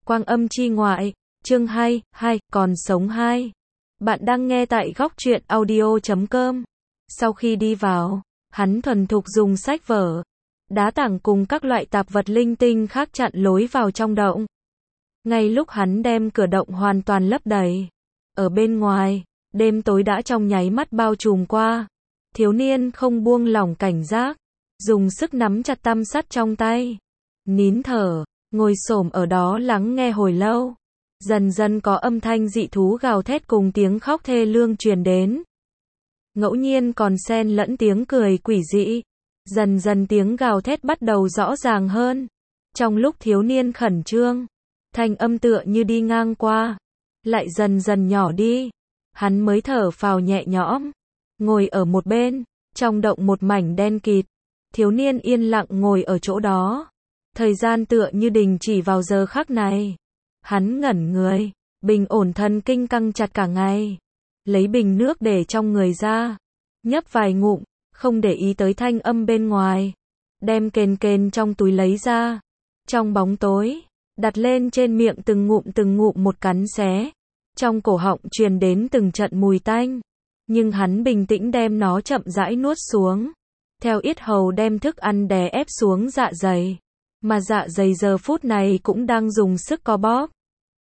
Quang âm chi ngoại, chương 2, còn sống 2. Bạn đang nghe tại góc truyện audio.com. Sau khi đi vào, hắn thuần thục dùng sách vở, đá tảng cùng các loại tạp vật linh tinh khác chặn lối vào trong động. Ngay lúc hắn đem cửa động hoàn toàn lấp đầy, ở bên ngoài, đêm tối đã trong nháy mắt bao trùm qua. Thiếu niên không buông lỏng cảnh giác, dùng sức nắm chặt tăm sắt trong tay, nín thở, ngồi xổm ở đó lắng nghe hồi lâu. Dần dần có âm thanh dị thú gào thét cùng tiếng khóc thê lương truyền đến. Ngẫu nhiên còn xen lẫn tiếng cười quỷ dị. Dần dần tiếng gào thét bắt đầu rõ ràng hơn. Trong lúc thiếu niên khẩn trương, thanh âm tựa như đi ngang qua, lại dần dần nhỏ đi. Hắn mới thở phào nhẹ nhõm, ngồi ở một bên, trong động một mảnh đen kịt. Thiếu niên yên lặng ngồi ở chỗ đó. Thời gian tựa như đình chỉ vào giờ khắc này. Hắn ngẩn người, bình ổn thần kinh căng chặt cả ngày. Lấy bình nước để trong người ra, nhấp vài ngụm, không để ý tới thanh âm bên ngoài. Đem kền trong túi lấy ra, trong bóng tối, đặt lên trên miệng từng ngụm một cắn xé. Trong cổ họng truyền đến từng trận mùi tanh, nhưng hắn bình tĩnh đem nó chậm rãi nuốt xuống. Theo yết hầu đem thức ăn đè ép xuống dạ dày, mà dạ dày giờ phút này cũng đang dùng sức co bóp,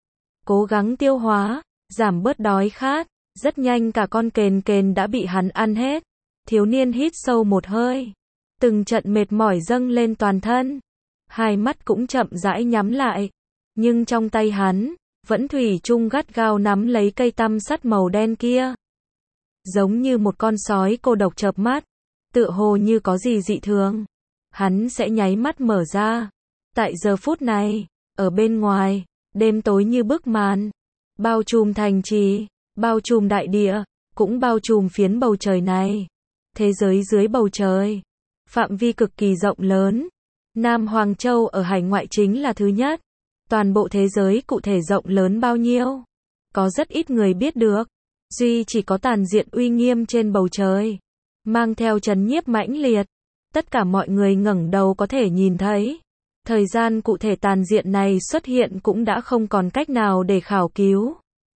cố gắng tiêu hóa, giảm bớt đói khát. Rất nhanh cả con kền đã bị hắn ăn hết. Thiếu niên hít sâu một hơi, từng trận mệt mỏi dâng lên toàn thân, hai mắt cũng chậm rãi nhắm lại, nhưng trong tay hắn vẫn thủy chung gắt gao nắm lấy cây tăm sắt màu đen kia, giống như một con sói cô độc chợp mắt, tựa hồ như có gì dị thường, hắn sẽ nháy mắt mở ra. Tại giờ phút này, ở bên ngoài, đêm tối như bức màn, bao trùm thành trì, bao trùm đại địa, cũng bao trùm phiến bầu trời này. Thế giới dưới bầu trời, phạm vi cực kỳ rộng lớn. Nam Hoàng Châu ở hải ngoại chính là thứ nhất. Toàn bộ thế giới cụ thể rộng lớn bao nhiêu, có rất ít người biết được. Duy chỉ có tàn diện uy nghiêm trên bầu trời, mang theo trấn nhiếp mãnh liệt. Tất cả mọi người ngẩng đầu có thể nhìn thấy. Thời gian cụ thể tàn diện này xuất hiện cũng đã không còn cách nào để khảo cứu.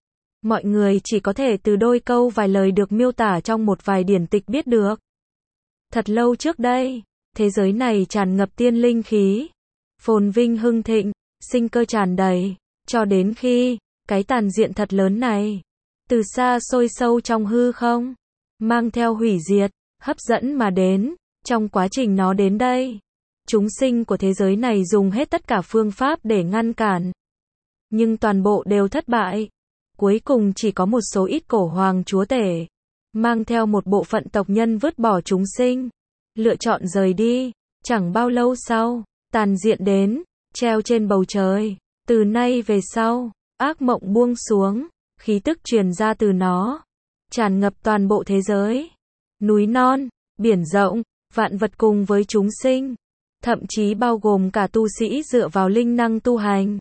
Mọi người chỉ có thể từ đôi câu vài lời được miêu tả trong một vài điển tịch biết được. Thật lâu trước đây, thế giới này tràn ngập tiên linh khí, phồn vinh hưng thịnh, sinh cơ tràn đầy, cho đến khi, cái tàn diện thật lớn này, từ xa xôi sâu trong hư không, mang theo hủy diệt, hấp dẫn mà đến. Trong quá trình nó đến đây, chúng sinh của thế giới này dùng hết tất cả phương pháp để ngăn cản, nhưng toàn bộ đều thất bại. Cuối cùng chỉ có một số ít cổ hoàng chúa tể, mang theo một bộ phận tộc nhân vứt bỏ chúng sinh, lựa chọn rời đi. Chẳng bao lâu sau, tàn diện đến, treo trên bầu trời. Từ nay về sau, ác mộng buông xuống, khí tức truyền ra từ nó, tràn ngập toàn bộ thế giới. Núi non, biển rộng, vạn vật cùng với chúng sinh, thậm chí bao gồm cả tu sĩ dựa vào linh năng tu hành,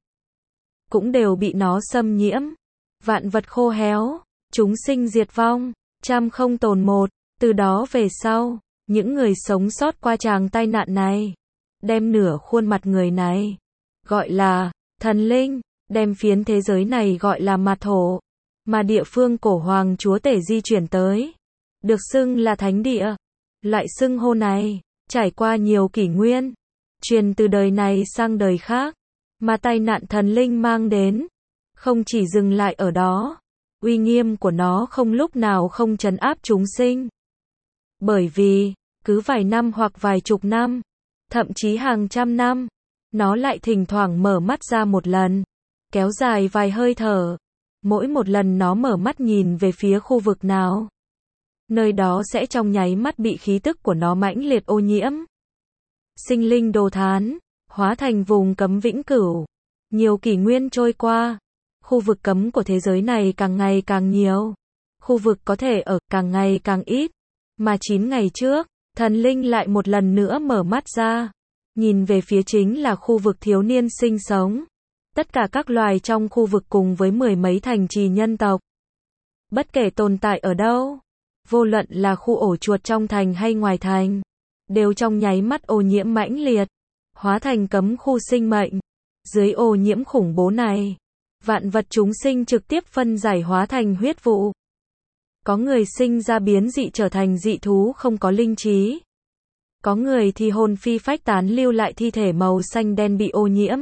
cũng đều bị nó xâm nhiễm. Vạn vật khô héo, chúng sinh diệt vong, trăm không tồn một. Từ đó về sau, những người sống sót qua tràng tai nạn này, đem nửa khuôn mặt người này gọi là thần linh, đem phiến thế giới này gọi là mặt thổ, mà địa phương cổ hoàng chúa tể di chuyển tới, được xưng là thánh địa. Loại xưng hô này trải qua nhiều kỷ nguyên, truyền từ đời này sang đời khác, mà tai nạn thần linh mang đến không chỉ dừng lại ở đó. Uy nghiêm của nó không lúc nào không trấn áp chúng sinh. Bởi vì, cứ vài năm hoặc vài chục năm, thậm chí hàng trăm năm, nó lại thỉnh thoảng mở mắt ra một lần, kéo dài vài hơi thở. Mỗi một lần nó mở mắt nhìn về phía khu vực nào, nơi đó sẽ trong nháy mắt bị khí tức của nó mãnh liệt ô nhiễm. Sinh linh đồ thán, hóa thành vùng cấm vĩnh cửu. Nhiều kỷ nguyên trôi qua, khu vực cấm của thế giới này càng ngày càng nhiều. Khu vực có thể ở càng ngày càng ít. Mà 9 ngày trước, thần linh lại một lần nữa mở mắt ra. Nhìn về phía chính là khu vực thiếu niên sinh sống. Tất cả các loài trong khu vực cùng với 10 mấy thành trì nhân tộc. Bất kể tồn tại ở đâu, vô luận là khu ổ chuột trong thành hay ngoài thành, đều trong nháy mắt ô nhiễm mãnh liệt, hóa thành cấm khu sinh mệnh. Dưới ô nhiễm khủng bố này, vạn vật chúng sinh trực tiếp phân giải hóa thành huyết vụ. Có người sinh ra biến dị trở thành dị thú không có linh trí. Có người thì hồn phi phách tán lưu lại thi thể màu xanh đen bị ô nhiễm.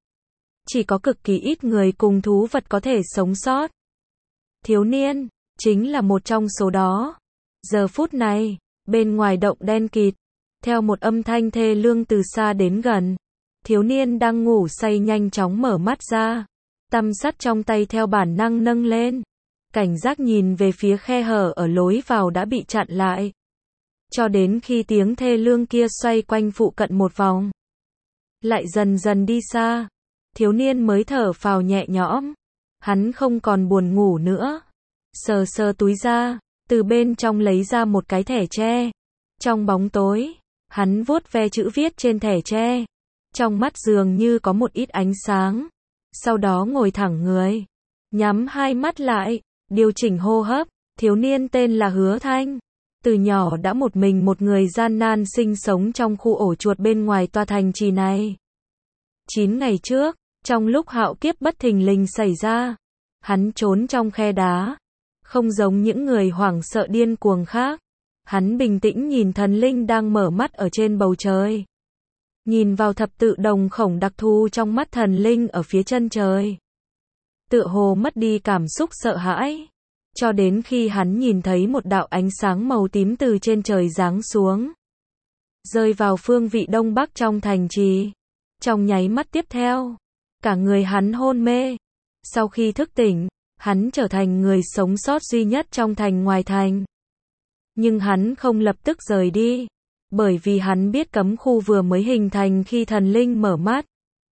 Chỉ có cực kỳ ít người cùng thú vật có thể sống sót. Thiếu niên, chính là một trong số đó. Giờ phút này, bên ngoài động đen kịt, theo một âm thanh thê lương từ xa đến gần, thiếu niên đang ngủ say nhanh chóng mở mắt ra. Tăm sắt trong tay theo bản năng nâng lên. Cảnh giác nhìn về phía khe hở ở lối vào đã bị chặn lại. Cho đến khi tiếng thê lương kia xoay quanh phụ cận một vòng, lại dần dần đi xa, thiếu niên mới thở phào nhẹ nhõm. Hắn không còn buồn ngủ nữa. Sờ sờ túi ra, từ bên trong lấy ra một cái thẻ tre. Trong bóng tối, hắn vuốt ve chữ viết trên thẻ tre. Trong mắt dường như có một ít ánh sáng. Sau đó ngồi thẳng người, nhắm hai mắt lại, điều chỉnh hô hấp. Thiếu niên tên là Hứa Thanh. Từ nhỏ đã một mình một người gian nan sinh sống trong khu ổ chuột bên ngoài tòa thành trì này. 9 ngày trước, trong lúc hạo kiếp bất thình lình xảy ra, hắn trốn trong khe đá. Không giống những người hoảng sợ điên cuồng khác. Hắn bình tĩnh nhìn thần linh đang mở mắt ở trên bầu trời. Nhìn vào thập tự đồng khổng đặc thù trong mắt thần linh ở phía chân trời. Tựa hồ mất đi cảm xúc sợ hãi. Cho đến khi hắn nhìn thấy một đạo ánh sáng màu tím từ trên trời giáng xuống. Rơi vào phương vị đông bắc trong thành trì. Trong nháy mắt tiếp theo, cả người hắn hôn mê. Sau khi thức tỉnh, hắn trở thành người sống sót duy nhất trong thành ngoài thành. Nhưng hắn không lập tức rời đi. Bởi vì hắn biết cấm khu vừa mới hình thành khi thần linh mở mắt.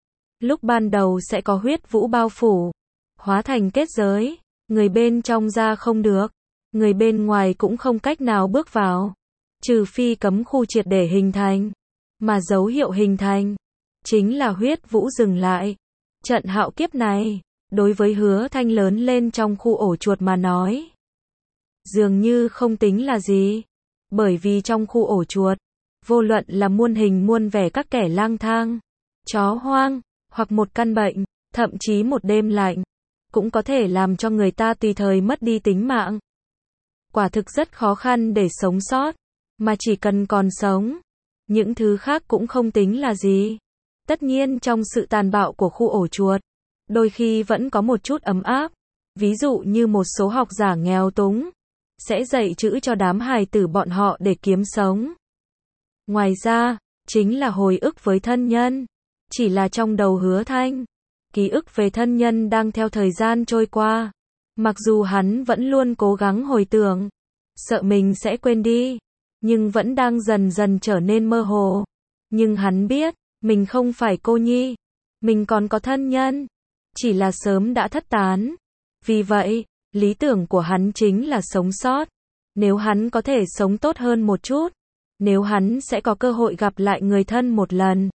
Lúc ban đầu sẽ có huyết vũ bao phủ, hóa thành kết giới. Người bên trong ra không được, người bên ngoài cũng không cách nào bước vào. Trừ phi cấm khu triệt để hình thành. Mà dấu hiệu hình thành chính là huyết vũ dừng lại. Trận hạo kiếp này, đối với Hứa Thanh lớn lên trong khu ổ chuột mà nói, dường như không tính là gì. Bởi vì trong khu ổ chuột, vô luận là muôn hình muôn vẻ các kẻ lang thang, chó hoang, hoặc một căn bệnh, thậm chí một đêm lạnh, cũng có thể làm cho người ta tùy thời mất đi tính mạng. Quả thực rất khó khăn để sống sót, mà chỉ cần còn sống, những thứ khác cũng không tính là gì. Tất nhiên trong sự tàn bạo của khu ổ chuột, đôi khi vẫn có một chút ấm áp. Ví dụ như một số học giả nghèo túng, sẽ dạy chữ cho đám hài tử bọn họ để kiếm sống. Ngoài ra, chính là hồi ức với thân nhân. Chỉ là trong đầu Hứa Thanh, ký ức về thân nhân đang theo thời gian trôi qua. Mặc dù hắn vẫn luôn cố gắng hồi tưởng, sợ mình sẽ quên đi, nhưng vẫn đang dần dần trở nên mơ hồ. Nhưng hắn biết, mình không phải cô nhi, mình còn có thân nhân, chỉ là sớm đã thất tán. Vì vậy, lý tưởng của hắn chính là sống sót. Nếu hắn có thể sống tốt hơn một chút, nếu hắn sẽ có cơ hội gặp lại người thân một lần,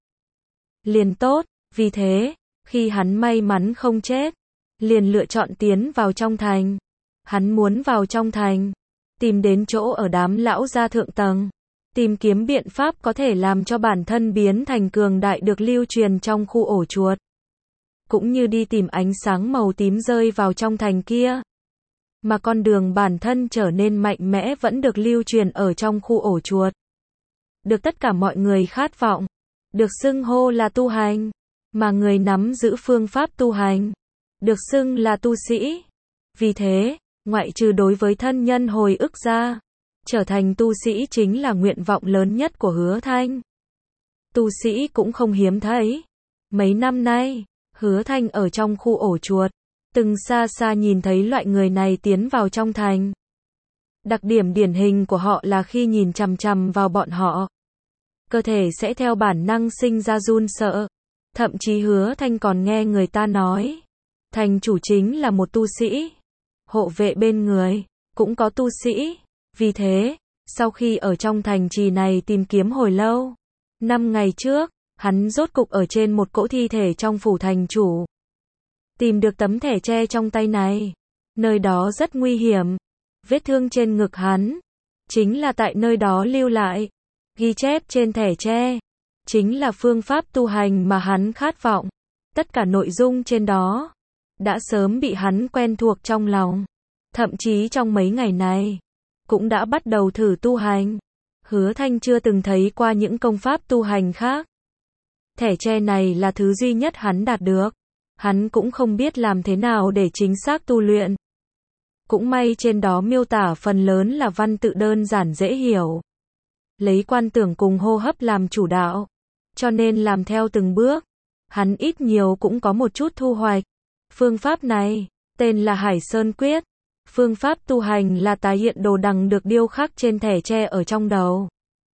liền tốt. Vì thế, khi hắn may mắn không chết, liền lựa chọn tiến vào trong thành. Hắn muốn vào trong thành, tìm đến chỗ ở đám lão gia thượng tầng, tìm kiếm biện pháp có thể làm cho bản thân biến thành cường đại được lưu truyền trong khu ổ chuột. Cũng như đi tìm ánh sáng màu tím rơi vào trong thành kia. Mà con đường bản thân trở nên mạnh mẽ vẫn được lưu truyền ở trong khu ổ chuột. Được tất cả mọi người khát vọng. Được xưng hô là tu hành. Mà người nắm giữ phương pháp tu hành, được xưng là tu sĩ. Vì thế, ngoại trừ đối với thân nhân hồi ức ra, trở thành tu sĩ chính là nguyện vọng lớn nhất của Hứa Thanh. Tu sĩ cũng không hiếm thấy. Mấy năm nay, Hứa Thanh ở trong khu ổ chuột, từng xa xa nhìn thấy loại người này tiến vào trong thành. Đặc điểm điển hình của họ là khi nhìn chằm chằm vào bọn họ, cơ thể sẽ theo bản năng sinh ra run sợ. Thậm chí Hứa Thanh còn nghe người ta nói, thành chủ chính là một tu sĩ, hộ vệ bên người cũng có tu sĩ. Vì thế, sau khi ở trong thành trì này tìm kiếm hồi lâu, 5 ngày trước, hắn rốt cục ở trên một cỗ thi thể trong phủ thành chủ, tìm được tấm thẻ tre trong tay này. Nơi đó rất nguy hiểm. Vết thương trên ngực hắn, chính là tại nơi đó lưu lại. Ghi chép trên thẻ tre, chính là phương pháp tu hành mà hắn khát vọng. Tất cả nội dung trên đó đã sớm bị hắn quen thuộc trong lòng. Thậm chí trong mấy ngày này, cũng đã bắt đầu thử tu hành. Hứa Thanh chưa từng thấy qua những công pháp tu hành khác. Thẻ tre này là thứ duy nhất hắn đạt được. Hắn cũng không biết làm thế nào để chính xác tu luyện. Cũng may trên đó miêu tả phần lớn là văn tự đơn giản dễ hiểu. Lấy quan tưởng cùng hô hấp làm chủ đạo. Cho nên làm theo từng bước, hắn ít nhiều cũng có một chút thu hoạch. Phương pháp này, tên là Hải Sơn Quyết. Phương pháp tu hành là tái hiện đồ đằng được điêu khắc trên thẻ tre ở trong đầu.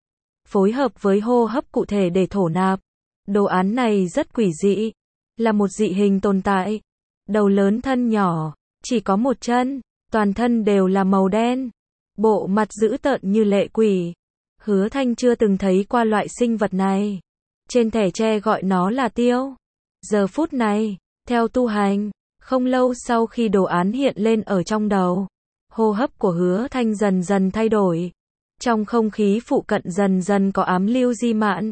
Phối hợp với hô hấp cụ thể để thổ nạp. Đồ án này rất quỷ dị. Là một dị hình tồn tại. Đầu lớn thân nhỏ, chỉ có một chân, toàn thân đều là màu đen. Bộ mặt dữ tợn như lệ quỷ. Hứa Thanh chưa từng thấy qua loại sinh vật này. Trên thẻ tre gọi nó là tiêu. Giờ phút này, theo tu hành, không lâu sau khi đồ án hiện lên ở trong đầu, hô hấp của Hứa Thanh dần dần thay đổi. Trong không khí phụ cận dần dần có ám lưu di mạn.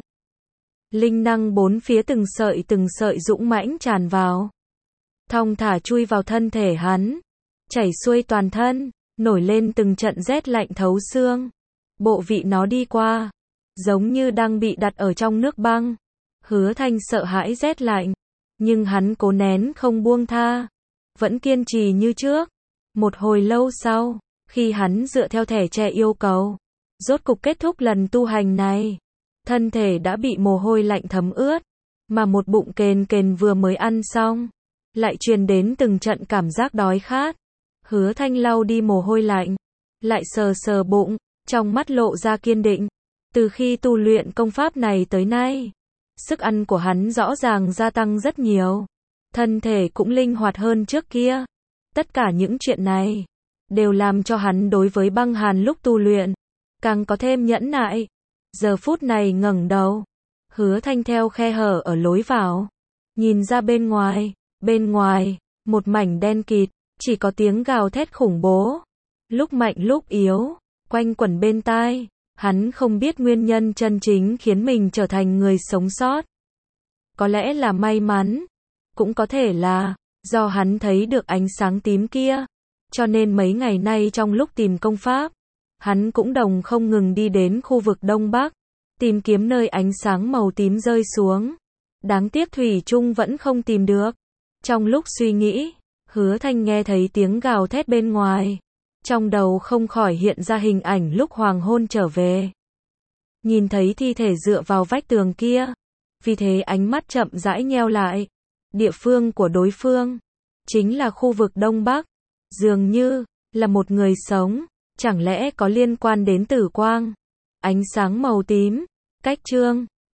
Linh năng bốn phía từng sợi dũng mãnh tràn vào. Thong thả chui vào thân thể hắn. Chảy xuôi toàn thân, nổi lên từng trận rét lạnh thấu xương. Bộ vị nó đi qua, giống như đang bị đặt ở trong nước băng. Hứa Thanh sợ hãi rét lạnh, nhưng hắn cố nén không buông tha, vẫn kiên trì như trước. Một hồi lâu sau, khi hắn dựa theo thẻ tre yêu cầu, rốt cục kết thúc lần tu hành này, thân thể đã bị mồ hôi lạnh thấm ướt, mà một bụng kền kền vừa mới ăn xong, lại truyền đến từng trận cảm giác đói khát. Hứa Thanh lau đi mồ hôi lạnh, lại sờ sờ bụng, trong mắt lộ ra kiên định. Từ khi tu luyện công pháp này tới nay, sức ăn của hắn rõ ràng gia tăng rất nhiều. Thân thể cũng linh hoạt hơn trước kia. Tất cả những chuyện này đều làm cho hắn đối với băng hàn lúc tu luyện càng có thêm nhẫn nại. Giờ phút này ngẩng đầu, Hứa Thanh theo khe hở ở lối vào, nhìn ra bên ngoài, một mảnh đen kịt, chỉ có tiếng gào thét khủng bố, lúc mạnh lúc yếu, quanh quẩn bên tai. Hắn không biết nguyên nhân chân chính khiến mình trở thành người sống sót. Có lẽ là may mắn, cũng có thể là do hắn thấy được ánh sáng tím kia. Cho nên mấy ngày nay trong lúc tìm công pháp, hắn cũng đồng không ngừng đi đến khu vực Đông Bắc, tìm kiếm nơi ánh sáng màu tím rơi xuống. Đáng tiếc thủy chung vẫn không tìm được. Trong lúc suy nghĩ, Hứa Thanh nghe thấy tiếng gào thét bên ngoài. Trong đầu không khỏi hiện ra hình ảnh lúc hoàng hôn trở về. Nhìn thấy thi thể dựa vào vách tường kia. Vì thế ánh mắt chậm rãi nheo lại. Địa phương của đối phương chính là khu vực Đông Bắc. Dường như là một người sống. Chẳng lẽ có liên quan đến tử quang? Ánh sáng màu tím. Cách chương